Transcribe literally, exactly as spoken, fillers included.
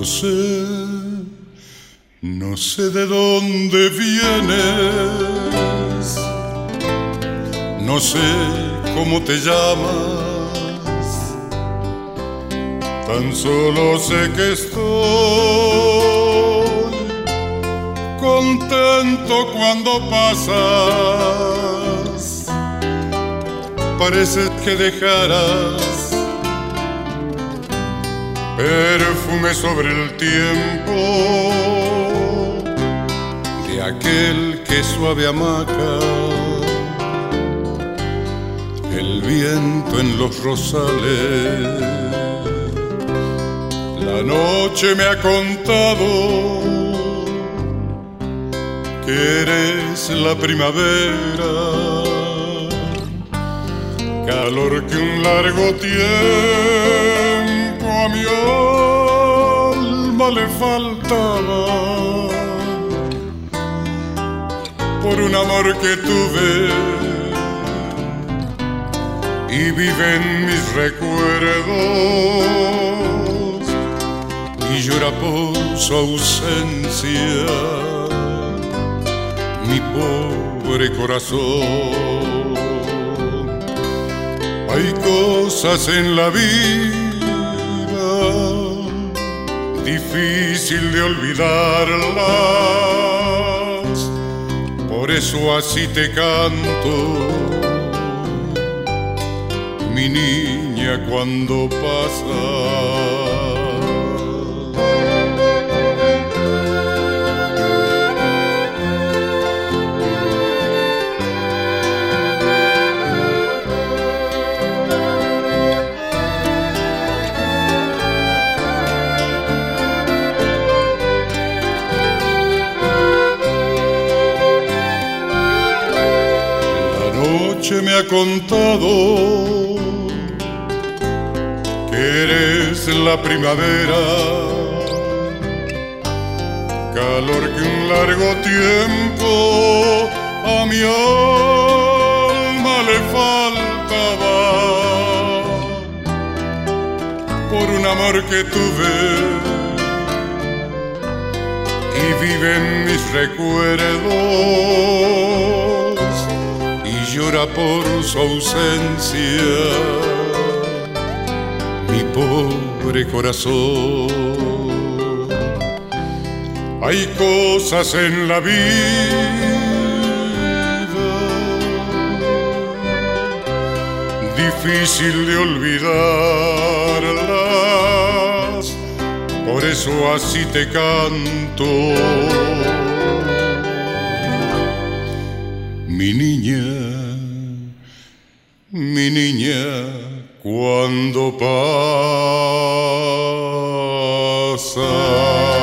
No sé, no sé de dónde vienes, no sé cómo te llamas, tan solo sé que estoy contento cuando pasas. Parece que dejaras perfume sobre el tiempo de aquel que suave hamaca el viento en los rosales. La noche me ha contado que eres la primavera, calor que un largo tiempo a mi alma le faltaba, por un amor que tuve y vive en mis recuerdos y llora por su ausencia mi pobre corazón. Hay cosas en la vida difícil de olvidarlas, por eso así te canto, mi niña, cuando pasas. Me ha contado que eres la primavera, calor que un largo tiempo a mi alma le faltaba, por un amor que tuve y vive en mis recuerdos, llora por su ausencia mi pobre corazón. Hay cosas en la vida difícil de olvidarlas, por eso así te canto, mi niña, mi niña, cuando pasa.